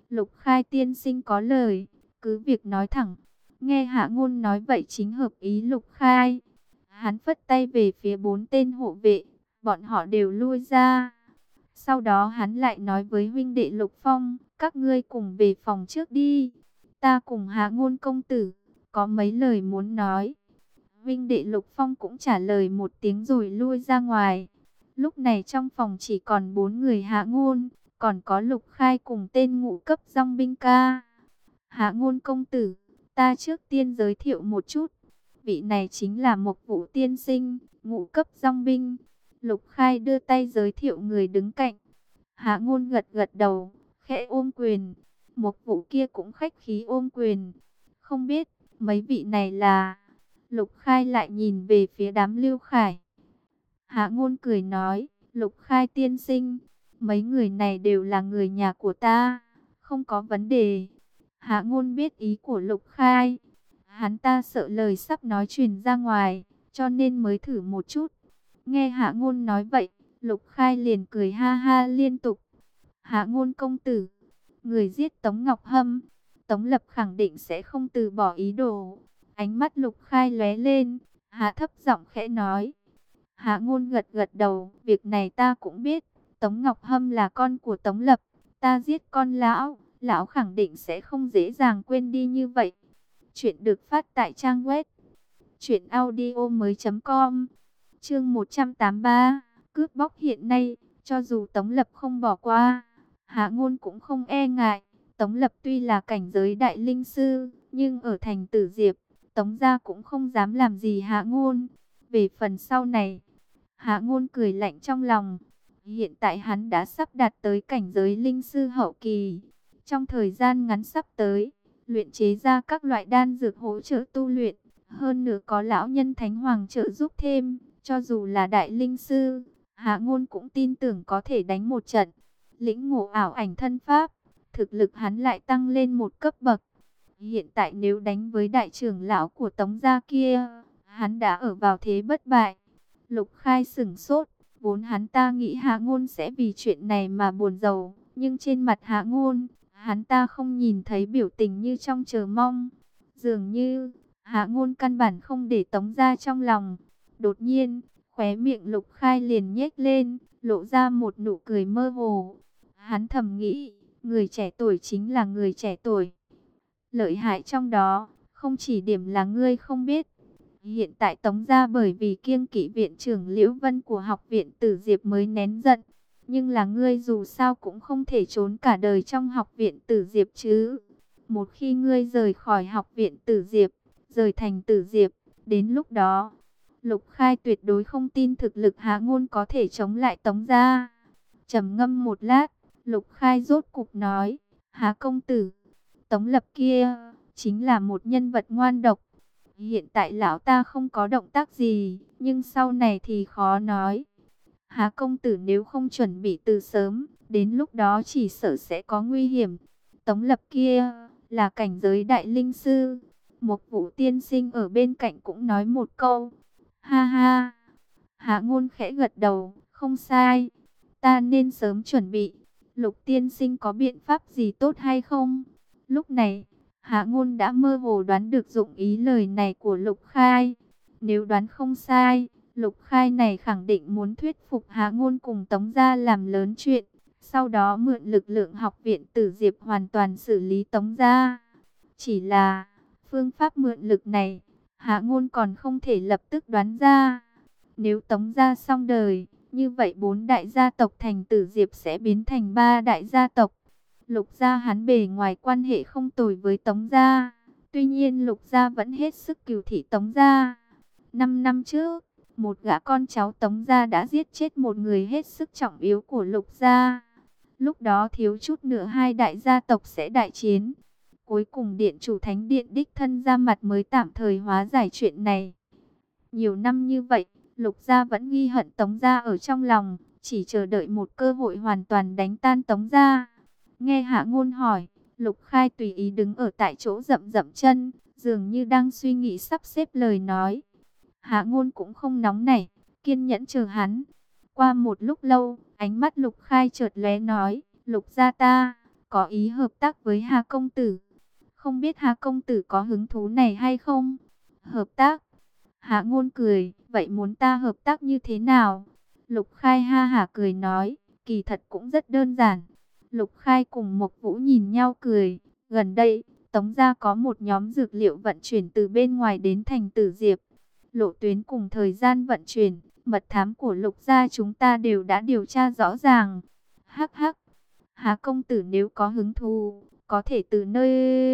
Lục Khai tiên sinh có lời, cứ việc nói thẳng. Nghe Hạ Ngôn nói vậy chính hợp ý Lục Khai. Hắn phất tay về phía 4 tên hộ vệ, bọn họ đều lui ra. Sau đó hắn lại nói với huynh đệ Lục Phong, các ngươi cùng về phòng trước đi. Ta cùng Hạ Ngôn công tử, có mấy lời muốn nói. Huynh đệ Lục Phong cũng trả lời một tiếng rồi lui ra ngoài. Lúc này trong phòng chỉ còn 4 người Hạ Ngôn, còn có Lục Khai cùng tên ngũ cấp dòng binh ca. Hạ Ngôn công tử, ta trước tiên giới thiệu một chút. Vị này chính là Mộc Vũ tiên sinh, ngũ cấp dòng binh. Lục Khai đưa tay giới thiệu người đứng cạnh. Hạ Ngôn gật gật đầu, khẽ ôm quyền. Mộc Vũ kia cũng khách khí ôm quyền. Không biết, mấy vị này là... Lục Khai lại nhìn về phía đám Lưu Khải. Hạ Ngôn cười nói, Lục Khai tiên sinh, mấy người này đều là người nhà của ta, không có vấn đề. Hạ Ngôn biết ý của Lục Khai. Hắn ta sợ lời sắp nói truyền ra ngoài, cho nên mới thử một chút. Nghe Hạ Ngôn nói vậy, Lục Khai liền cười ha ha liên tục. Hạ Ngôn công tử, người giết Tống Ngọc Hâm, Tống Lập khẳng định sẽ không từ bỏ ý đồ. Ánh mắt Lục Khai lóe lên, hạ thấp giọng khẽ nói. Hạ Ngôn gật gật đầu, việc này ta cũng biết. Tống Ngọc Hâm là con của Tống Lập, ta giết con lão, lão khẳng định sẽ không dễ dàng quên đi như vậy. Chuyện được phát tại trang web truyệnaudiomoi.com. Chương 183, cướp bóc hiện nay, cho dù Tống Lập không bỏ qua, Hạ Ngôn cũng không e ngại. Tống Lập tuy là cảnh giới đại linh sư, nhưng ở thành Tử Diệp, Tống gia cũng không dám làm gì Hạ Ngôn. Về phần sau này, Hạ Ngôn cười lạnh trong lòng. Hiện tại hắn đã sắp đạt tới cảnh giới linh sư hậu kỳ. Trong thời gian ngắn sắp tới, luyện chế ra các loại đan dược hỗ trợ tu luyện. Hơn nữa có lão nhân Thánh Hoàng trợ giúp thêm, cho dù là đại linh sư, Hạ Ngôn cũng tin tưởng có thể đánh một trận. Lĩnh ngộ ảo ảnh thân pháp, thực lực hắn lại tăng lên một cấp bậc. Hiện tại nếu đánh với đại trưởng lão của Tống gia kia, hắn đã ở vào thế bất bại. Lục Khai sửng sốt, vốn hắn ta nghĩ Hạ Ngôn sẽ vì chuyện này mà buồn rầu, nhưng trên mặt Hạ Ngôn, hắn ta không nhìn thấy biểu tình như trong chờ mong. Dường như Hạ Ngôn căn bản không để Tống gia trong lòng. Đột nhiên, khóe miệng Lục Khai liền nhếch lên, lộ ra một nụ cười mơ hồ. Hắn thầm nghĩ, người trẻ tuổi chính là người trẻ tuổi. Lợi hại trong đó, không chỉ điểm là ngươi không biết. Hiện tại Tống gia bởi vì kiêng kỵ viện trưởng Liễu Vân của học viện Tử Diệp mới nén giận. Nhưng là ngươi dù sao cũng không thể trốn cả đời trong học viện Tử Diệp chứ. Một khi ngươi rời khỏi học viện Tử Diệp, rời thành Tử Diệp, đến lúc đó, Lục Khai tuyệt đối không tin thực lực Hạ Ngôn có thể chống lại Tống gia. Trầm ngâm một lát, Lục Khai rốt cục nói, Hạ công tử, Tống Lập kia chính là một nhân vật ngoan độc. Hiện tại lão ta không có động tác gì, nhưng sau này thì khó nói. Hạ công tử nếu không chuẩn bị từ sớm, đến lúc đó chỉ sợ sẽ có nguy hiểm. Tống Lập kia là cảnh giới đại linh sư. Một Vũ tiên sinh ở bên cạnh cũng nói một câu. Ha ha. Hạ Ngôn khẽ gật đầu, không sai. Ta nên sớm chuẩn bị. Lục tiên sinh có biện pháp gì tốt hay không? Lúc này, Hạ Ngôn đã mơ hồ đoán được dụng ý lời này của Lục Khai. Nếu đoán không sai, Lục Khai này khẳng định muốn thuyết phục Hạ Ngôn cùng Tống gia làm lớn chuyện. Sau đó mượn lực lượng học viện Tử Diệp hoàn toàn xử lý Tống gia. Chỉ là, phương pháp mượn lực này, Hạ Ngôn còn không thể lập tức đoán ra. Nếu Tống gia xong đời, như vậy 4 đại gia tộc thành Tử Diệp sẽ biến thành 3 đại gia tộc. Lục gia hắn bề ngoài quan hệ không tồi với Tống gia, tuy nhiên Lục gia vẫn hết sức cừu thị Tống gia. 5 năm trước, một gã con cháu Tống gia đã giết chết một người hết sức trọng yếu của Lục gia. Lúc đó thiếu chút nữa hai đại gia tộc sẽ đại chiến. Cuối cùng điện chủ Thánh Điện đích thân ra mặt mới tạm thời hóa giải chuyện này. Nhiều năm như vậy, Lục gia vẫn ghi hận Tống gia ở trong lòng, chỉ chờ đợi một cơ hội hoàn toàn đánh tan Tống gia. Nghe Hạ Ngôn hỏi, Lục Khai tùy ý đứng ở tại chỗ dậm dậm chân, dường như đang suy nghĩ sắp xếp lời nói. Hạ Ngôn cũng không nóng nảy, kiên nhẫn chờ hắn. Qua một lúc lâu, ánh mắt Lục Khai chợt lóe nói, Lục gia ta, có ý hợp tác với Hà công tử. Không biết Hà công tử có hứng thú này hay không? Hợp tác? Hạ Ngôn cười, vậy muốn ta hợp tác như thế nào? Lục Khai ha hả cười nói, kỳ thật cũng rất đơn giản. Lục Khai cùng Mộc Vũ nhìn nhau cười, gần đây, Tống gia có một nhóm dược liệu vận chuyển từ bên ngoài đến thành Tử Diệp. Lộ tuyến cùng thời gian vận chuyển, mật thám của Lục gia chúng ta đều đã điều tra rõ ràng. Hắc hắc, Hạ công tử nếu có hứng thú, có thể từ nơi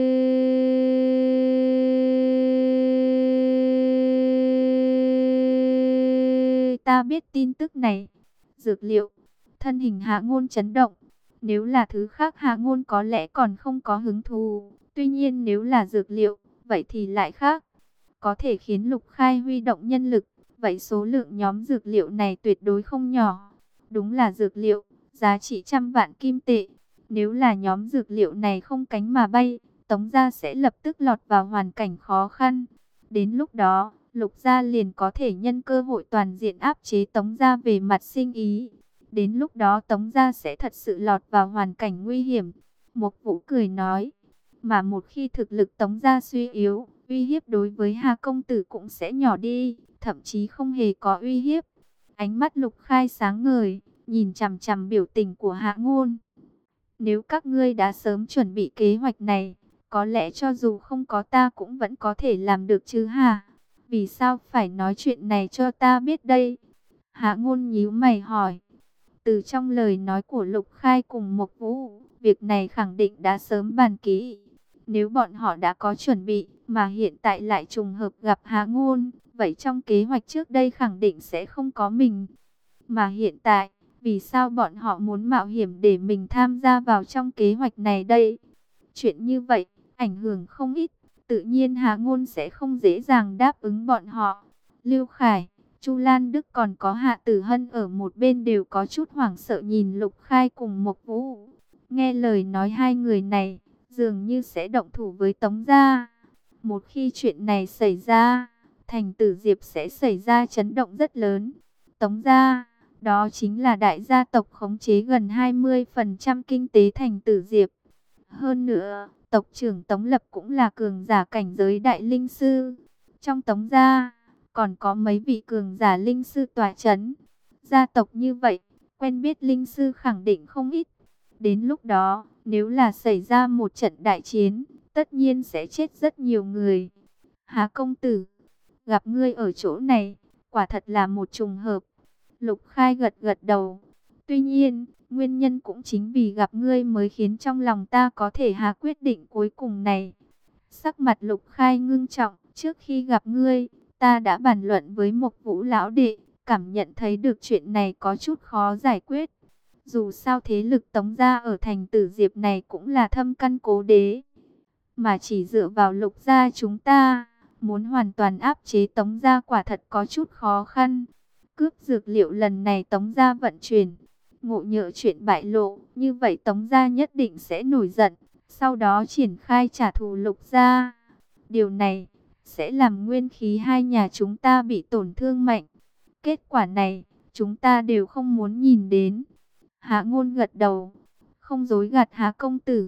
ta biết tin tức này. Dược liệu, thân hình Hạ Ngôn chấn động. Nếu là thứ khác Hạ Ngôn có lẽ còn không có hứng thú. Tuy nhiên nếu là dược liệu, vậy thì lại khác. Có thể khiến Lục Khai huy động nhân lực. Vậy số lượng nhóm dược liệu này tuyệt đối không nhỏ. Đúng là dược liệu, giá trị trăm vạn kim tệ. Nếu là nhóm dược liệu này không cánh mà bay, Tống gia sẽ lập tức lọt vào hoàn cảnh khó khăn. Đến lúc đó, Lục gia liền có thể nhân cơ hội toàn diện áp chế Tống gia về mặt sinh ý. Đến lúc đó Tống gia sẽ thật sự lọt vào hoàn cảnh nguy hiểm. Mộc Vũ cười nói, mà một khi thực lực Tống gia suy yếu, uy hiếp đối với Hà công tử cũng sẽ nhỏ đi, thậm chí không hề có uy hiếp. Ánh mắt Lục Khai sáng ngời, nhìn chằm chằm biểu tình của Hạ Ngôn. Nếu các ngươi đã sớm chuẩn bị kế hoạch này, có lẽ cho dù không có ta cũng vẫn có thể làm được chứ hả? Vì sao phải nói chuyện này cho ta biết đây? Hạ Ngôn nhíu mày hỏi. Từ trong lời nói của Lục Khai cùng Mộc Vũ, việc này khẳng định đã sớm bàn kỹ. Nếu bọn họ đã có chuẩn bị, mà hiện tại lại trùng hợp gặp Hạ Ngôn, vậy trong kế hoạch trước đây khẳng định sẽ không có mình. Mà hiện tại, vì sao bọn họ muốn mạo hiểm để mình tham gia vào trong kế hoạch này đây? Chuyện như vậy, ảnh hưởng không ít, tự nhiên Hạ Ngôn sẽ không dễ dàng đáp ứng bọn họ. Lưu Khải, Chu Lan Đức còn có Hạ Tử Hân ở một bên đều có chút hoảng sợ nhìn Lục Khai cùng Mộc Vũ. Nghe lời nói hai người này, dường như sẽ động thủ với Tống gia. Một khi chuyện này xảy ra, thành Tử Diệp sẽ xảy ra chấn động rất lớn. Tống gia, đó chính là đại gia tộc khống chế gần 20% kinh tế thành Tử Diệp. Hơn nữa, tộc trưởng Tống Lập cũng là cường giả cảnh giới đại linh sư. Trong Tống gia, còn có mấy vị cường giả linh sư tọa chấn. Gia tộc như vậy, quen biết linh sư khẳng định không ít. Đến lúc đó, nếu là xảy ra một trận đại chiến, tất nhiên sẽ chết rất nhiều người. Há công tử, gặp ngươi ở chỗ này, quả thật là một trùng hợp. Lục Khai gật gật đầu. Tuy nhiên, nguyên nhân cũng chính vì gặp ngươi mới khiến trong lòng ta có thể hạ quyết định cuối cùng này. Sắc mặt Lục Khai ngưng trọng, trước khi gặp ngươi, ta đã bàn luận với Mộc Vũ lão đệ, cảm nhận thấy được chuyện này có chút khó giải quyết. Dù sao thế lực Tống gia ở thành Tử Diệp này cũng là thâm căn cố đế. Mà chỉ dựa vào Lục gia chúng ta, muốn hoàn toàn áp chế Tống gia quả thật có chút khó khăn. Cướp dược liệu lần này Tống gia vận chuyển, ngộ nhỡ chuyện bại lộ, như vậy Tống gia nhất định sẽ nổi giận, sau đó triển khai trả thù Lục gia. Điều này sẽ làm nguyên khí hai nhà chúng ta bị tổn thương mạnh. Kết quả này, chúng ta đều không muốn nhìn đến. Hạ Ngôn gật đầu, không dối gạt Hạ công tử.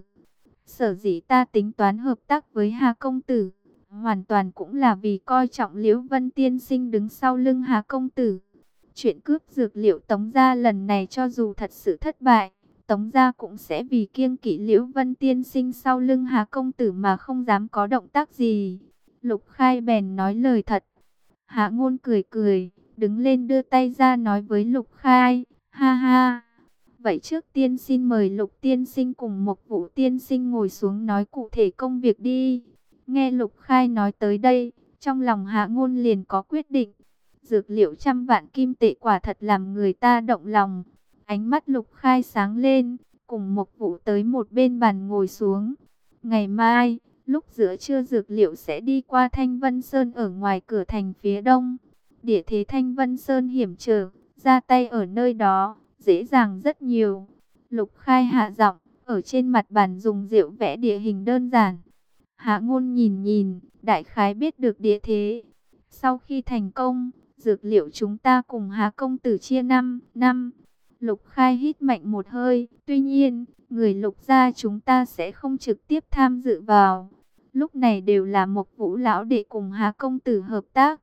Sở dĩ ta tính toán hợp tác với Hạ công tử, hoàn toàn cũng là vì coi trọng Liễu Vân tiên sinh đứng sau lưng Hạ công tử. Chuyện cướp dược liệu Tống gia lần này cho dù thật sự thất bại, Tống gia cũng sẽ vì kiêng kỵ Liễu Vân tiên sinh sau lưng Hạ công tử mà không dám có động tác gì. Lục Khai bèn nói lời thật. Hạ Ngôn cười cười, đứng lên đưa tay ra nói với Lục Khai, ha ha. Vậy trước tiên xin mời Lục tiên sinh cùng Mộc Vũ tiên sinh ngồi xuống nói cụ thể công việc đi. Nghe Lục Khai nói tới đây, trong lòng Hạ Ngôn liền có quyết định. Dược liệu trăm vạn kim tệ quả thật làm người ta động lòng. Ánh mắt Lục Khai sáng lên, cùng Mộc Vũ tới một bên bàn ngồi xuống. Ngày mai, lúc giữa trưa dược liệu sẽ đi qua Thanh Vân Sơn ở ngoài cửa thành phía đông. Địa thế Thanh Vân Sơn hiểm trở, ra tay ở nơi đó dễ dàng rất nhiều. Lục Khai hạ giọng, ở trên mặt bàn dùng rượu vẽ địa hình đơn giản. Hạ Ngôn nhìn nhìn, đại khái biết được địa thế. Sau khi thành công, dược liệu chúng ta cùng Hạ công tử chia 5 năm. Lục Khai hít mạnh một hơi, tuy nhiên, người Lục gia chúng ta sẽ không trực tiếp tham dự vào. Lúc này đều là Mộc Vũ lão đệ cùng Hà công tử hợp tác.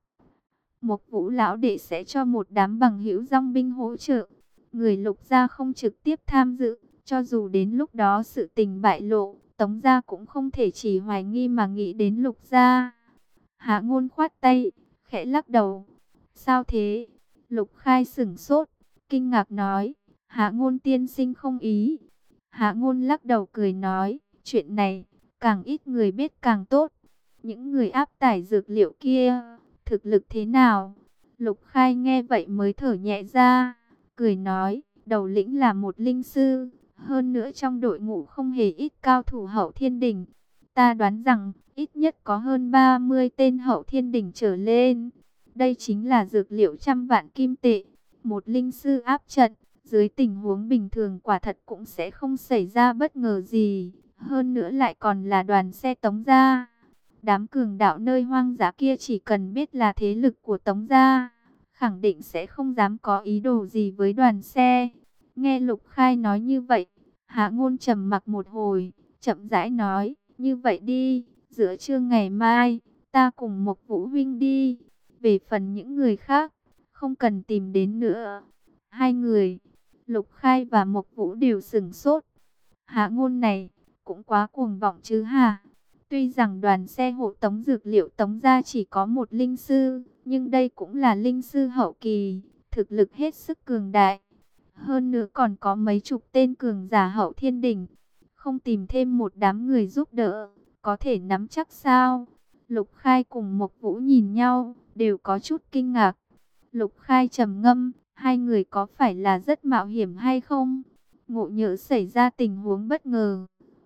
Mộc Vũ lão đệ sẽ cho một đám bằng hữu dòng binh hỗ trợ. Người Lục gia không trực tiếp tham dự, cho dù đến lúc đó sự tình bại lộ, Tống gia cũng không thể chỉ hoài nghi mà nghĩ đến Lục gia. Hạ Ngôn khoát tay, khẽ lắc đầu. Sao thế? Lục Khai sững sốt, kinh ngạc nói, Hạ Ngôn tiên sinh không ý. Hạ Ngôn lắc đầu cười nói, chuyện này, càng ít người biết càng tốt. Những người áp tải dược liệu kia, thực lực thế nào? Lục Khai nghe vậy mới thở nhẹ ra, cười nói, đầu lĩnh là một linh sư, hơn nữa trong đội ngũ không hề ít cao thủ hậu thiên đỉnh. Ta đoán rằng, ít nhất có hơn 30 tên hậu thiên đỉnh trở lên. Đây chính là dược liệu trăm vạn kim tệ. Một linh sư áp trận, dưới tình huống bình thường quả thật cũng sẽ không xảy ra bất ngờ gì. Hơn nữa lại còn là đoàn xe Tống gia. Đám cường đạo nơi hoang dã kia chỉ cần biết là thế lực của Tống gia, khẳng định sẽ không dám có ý đồ gì với đoàn xe. Nghe Lục Khai nói như vậy, Hạ Ngôn trầm mặc một hồi, chậm rãi nói, như vậy đi, giữa trưa ngày mai, ta cùng Mộc Vũ huynh đi. Về phần những người khác, không cần tìm đến nữa. Hai người, Lục Khai và Mộc Vũ đều sửng sốt. Hạ Ngôn này, cũng quá cuồng vọng chứ hả? Tuy rằng đoàn xe hộ tống dược liệu tống ra chỉ có một linh sư, nhưng đây cũng là linh sư hậu kỳ, thực lực hết sức cường đại. Hơn nữa còn có mấy chục tên cường giả hậu thiên đỉnh. Không tìm thêm một đám người giúp đỡ, có thể nắm chắc sao? Lục Khai cùng Mộc Vũ nhìn nhau, đều có chút kinh ngạc. Lục Khai trầm ngâm, hai người có phải là rất mạo hiểm hay không? Ngộ nhỡ xảy ra tình huống bất ngờ.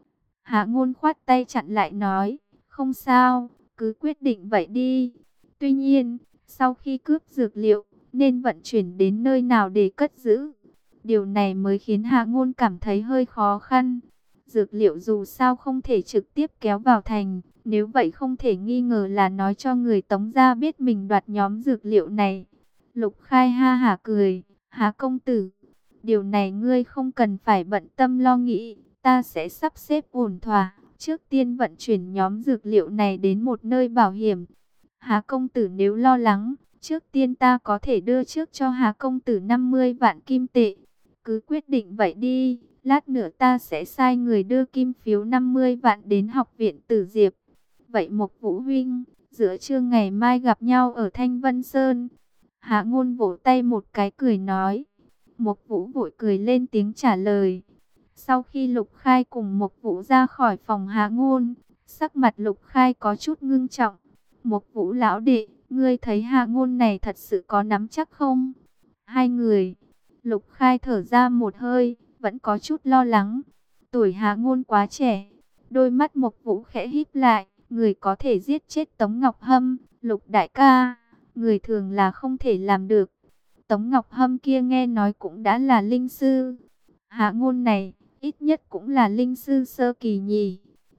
Hạ Ngôn khoát tay chặn lại nói, không sao, cứ quyết định vậy đi. Tuy nhiên, sau khi cướp dược liệu, nên vận chuyển đến nơi nào để cất giữ? Điều này mới khiến Hạ Ngôn cảm thấy hơi khó khăn. Dược liệu dù sao không thể trực tiếp kéo vào thành, nếu vậy không thể nghi ngờ là nói cho người Tống gia biết mình đoạt nhóm dược liệu này. Lục Khai ha hả cười, Hạ công tử, điều này ngươi không cần phải bận tâm lo nghĩ, ta sẽ sắp xếp ổn thỏa, trước tiên vận chuyển nhóm dược liệu này đến một nơi bảo hiểm. Hạ công tử nếu lo lắng, trước tiên ta có thể đưa trước cho Hạ công tử 50 vạn kim tệ. Cứ quyết định vậy đi, lát nữa ta sẽ sai người đưa kim phiếu 50 vạn đến học viện Tử Diệp. Vậy Mộc Vũ huynh, giữa trưa ngày mai gặp nhau ở Thanh Vân Sơn. Hạ Ngôn vỗ tay một cái cười nói. Mộc Vũ vội cười lên tiếng trả lời. Sau khi Lục Khai cùng Mộc Vũ ra khỏi phòng Hạ Ngôn, sắc mặt Lục Khai có chút ngưng trọng. Mộc Vũ lão đệ, ngươi thấy Hạ Ngôn này thật sự có nắm chắc không? Hai người, Lục Khai thở ra một hơi, vẫn có chút lo lắng. Tuổi Hạ Ngôn quá trẻ. Đôi mắt Mộc Vũ khẽ híp lại, người có thể giết chết Tống Ngọc Hâm, Lục đại ca, người thường là không thể làm được. Tống Ngọc Hâm kia nghe nói cũng đã là linh sư. Hạ Ngôn này, ít nhất cũng là linh sư sơ kỳ nhỉ.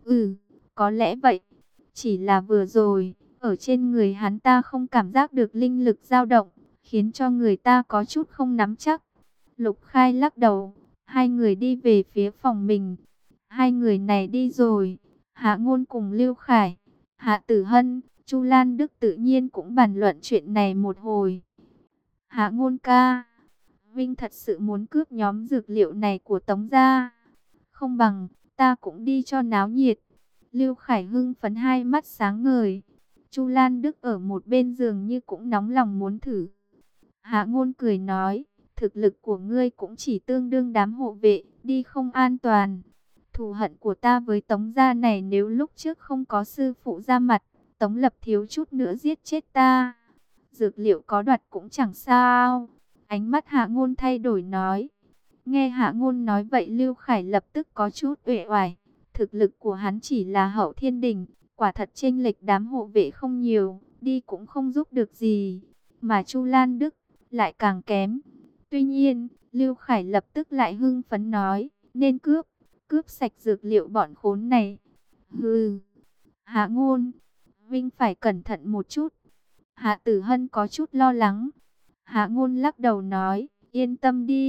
Có lẽ vậy. Chỉ là vừa rồi, ở trên người hắn ta không cảm giác được linh lực dao động, khiến cho người ta có chút không nắm chắc. Lục Khai lắc đầu, hai người đi về phía phòng mình. Hai người này đi rồi, Hạ Ngôn cùng Lưu Khải, Hạ Tử Hân, Chu Lan Đức tự nhiên cũng bàn luận chuyện này một hồi. Hạ Ngôn ca, Vinh thật sự muốn cướp nhóm dược liệu này của Tống gia. Không bằng, ta cũng đi cho náo nhiệt. Lưu Khải hưng phấn hai mắt sáng ngời. Chu Lan Đức ở một bên giường như cũng nóng lòng muốn thử. Hạ Ngôn cười nói, thực lực của ngươi cũng chỉ tương đương đám hộ vệ, đi không an toàn. Thù hận của ta với Tống gia này nếu lúc trước không có sư phụ ra mặt, Tống Lập thiếu chút nữa giết chết ta. Dược liệu có đoạt cũng chẳng sao. Ánh mắt Hạ Ngôn thay đổi nói. Nghe Hạ Ngôn nói vậy Lưu Khải lập tức có chút uể oải. Thực lực của hắn chỉ là hậu thiên đỉnh, quả thật chênh lệch đám hộ vệ không nhiều, đi cũng không giúp được gì. Mà Chu Lan Đức lại càng kém. Tuy nhiên, Lưu Khải lập tức lại hưng phấn nói, nên cướp sạch dược liệu bọn khốn này. Hừ, Hạ Ngôn, Vinh phải cẩn thận một chút. Hạ Tử Hân có chút lo lắng. Hạ Ngôn lắc đầu nói, yên tâm đi,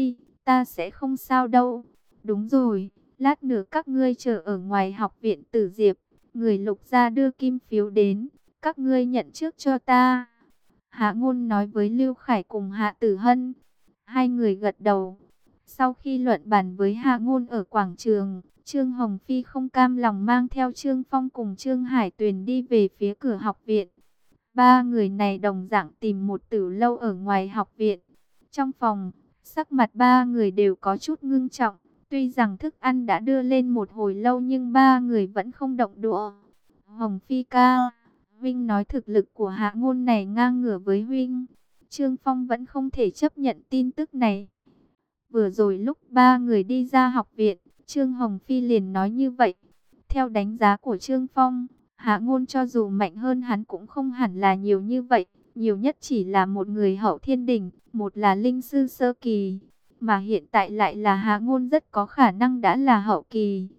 ta sẽ không sao đâu. Đúng rồi, lát nữa các ngươi chờ ở ngoài học viện Tử Diệp, người Lục gia đưa kim phiếu đến, các ngươi nhận trước cho ta. Hạ Ngôn nói với Lưu Khải cùng Hạ Tử Hân. Hai người gật đầu. Sau khi luận bàn với Hạ Ngôn ở quảng trường, Trương Hồng Phi không cam lòng mang theo Trương Phong cùng Trương Hải Tuyền đi về phía cửa học viện. Ba người này đồng dạng tìm một tử lâu ở ngoài học viện. Trong phòng, sắc mặt ba người đều có chút ngưng trọng. Tuy rằng thức ăn đã đưa lên một hồi lâu nhưng ba người vẫn không động đũa. Hồng Phi ca, Vinh nói thực lực của Hạ Ngôn này ngang ngửa với Vinh. Trương Phong vẫn không thể chấp nhận tin tức này. Vừa rồi lúc ba người đi ra học viện, Trương Hồng Phi liền nói như vậy. Theo đánh giá của Trương Phong, Hạ Ngôn cho dù mạnh hơn hắn cũng không hẳn là nhiều như vậy. Nhiều nhất chỉ là một người hậu thiên đỉnh, một là linh sư sơ kỳ. Mà hiện tại lại là Hạ Ngôn rất có khả năng đã là hậu kỳ.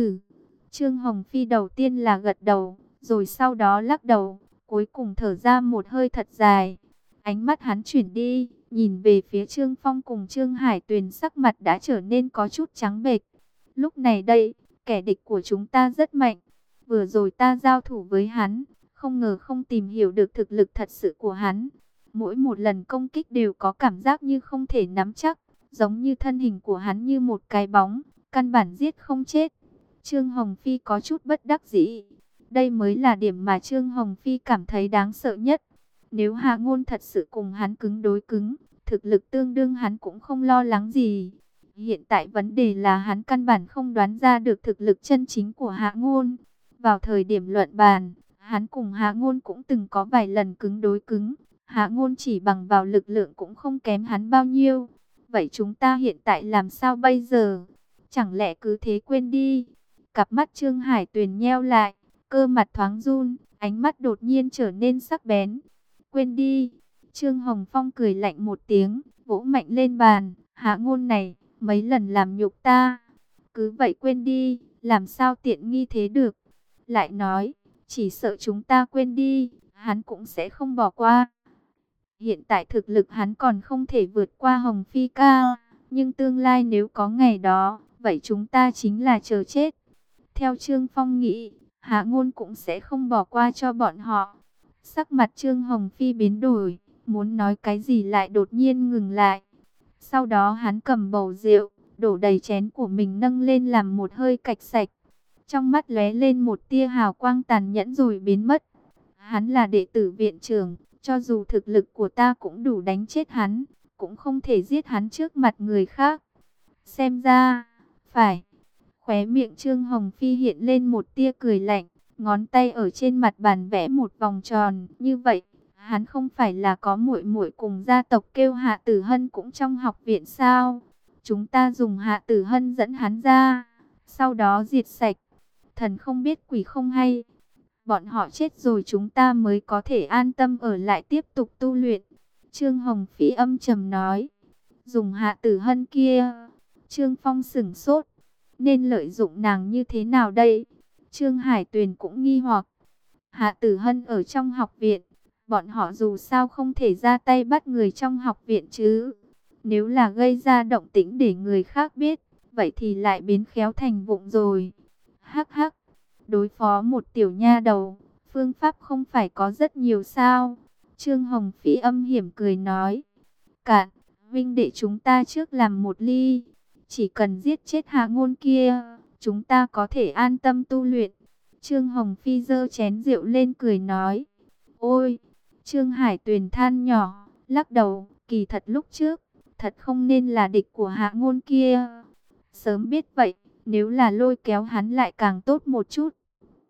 Trương Hồng Phi đầu tiên là gật đầu, rồi sau đó lắc đầu, cuối cùng thở ra một hơi thật dài. Ánh mắt hắn chuyển đi, nhìn về phía Trương Phong cùng Trương Hải Tuyền, sắc mặt đã trở nên có chút trắng bệch. Lúc này đây, kẻ địch của chúng ta rất mạnh. Vừa rồi ta giao thủ với hắn, không ngờ không tìm hiểu được thực lực thật sự của hắn. Mỗi một lần công kích đều có cảm giác như không thể nắm chắc, giống như thân hình của hắn như một cái bóng, căn bản giết không chết. Trương Hồng Phi có chút bất đắc dĩ. Đây mới là điểm mà Trương Hồng Phi cảm thấy đáng sợ nhất. Nếu Hạ Ngôn thật sự cùng hắn cứng đối cứng, thực lực tương đương hắn cũng không lo lắng gì. Hiện tại vấn đề là hắn căn bản không đoán ra được thực lực chân chính của Hạ Ngôn. Vào thời điểm luận bàn, hắn cùng Hạ Ngôn cũng từng có vài lần cứng đối cứng. Hạ Ngôn chỉ bằng vào lực lượng cũng không kém hắn bao nhiêu. Vậy chúng ta hiện tại làm sao bây giờ? Chẳng lẽ cứ thế quên đi? Cặp mắt Trương Hải Tuyền nheo lại, cơ mặt thoáng run, ánh mắt đột nhiên trở nên sắc bén. Quên đi. Trương Hồng Phong cười lạnh một tiếng, vỗ mạnh lên bàn. Hạ Ngôn này, mấy lần làm nhục ta. Cứ vậy quên đi, làm sao tiện nghi thế được. Lại nói, chỉ sợ chúng ta quên đi, hắn cũng sẽ không bỏ qua. Hiện tại thực lực hắn còn không thể vượt qua Hồng Phi ca. Nhưng tương lai nếu có ngày đó, vậy chúng ta chính là chờ chết. Theo Trương Phong nghĩ, Hạ Ngôn cũng sẽ không bỏ qua cho bọn họ. Sắc mặt Trương Hồng Phi biến đổi, muốn nói cái gì lại đột nhiên ngừng lại. Sau đó hắn cầm bầu rượu, đổ đầy chén của mình nâng lên làm một hơi cạch sạch. Trong mắt lóe lên một tia hào quang tàn nhẫn rồi biến mất. Hắn là đệ tử viện trưởng, cho dù thực lực của ta cũng đủ đánh chết hắn, cũng không thể giết hắn trước mặt người khác. Xem ra, phải. Khóe miệng Trương Hồng Phi hiện lên một tia cười lạnh, ngón tay ở trên mặt bàn vẽ một vòng tròn. Như vậy, hắn không phải là có muội muội cùng gia tộc kêu Hạ Tử Hân cũng trong học viện sao? Chúng ta dùng Hạ Tử Hân dẫn hắn ra, sau đó diệt sạch. Thần không biết quỷ không hay. Bọn họ chết rồi chúng ta mới có thể an tâm ở lại tiếp tục tu luyện. Trương Hồng Phi âm trầm nói. Dùng Hạ Tử Hân kia. Trương Phong sửng sốt. Nên lợi dụng nàng như thế nào đây? Trương Hải Tuyền cũng nghi hoặc. Hạ Tử Hân ở trong học viện. Bọn họ dù sao không thể ra tay bắt người trong học viện chứ. Nếu là gây ra động tĩnh để người khác biết, vậy thì lại biến khéo thành vụng rồi. Hắc hắc. Đối phó một tiểu nha đầu, phương pháp không phải có rất nhiều sao? Trương Hồng Phi âm hiểm cười nói. Cạn, Vinh đệ chúng ta trước làm một ly. Chỉ cần giết chết Hạ Ngôn kia, chúng ta có thể an tâm tu luyện. Trương Hồng Phi giơ chén rượu lên cười nói. Ôi, Trương Hải Tuyền than nhỏ, lắc đầu, kỳ thật lúc trước, thật không nên là địch của Hạ Ngôn kia. Sớm biết vậy, nếu là lôi kéo hắn lại càng tốt một chút.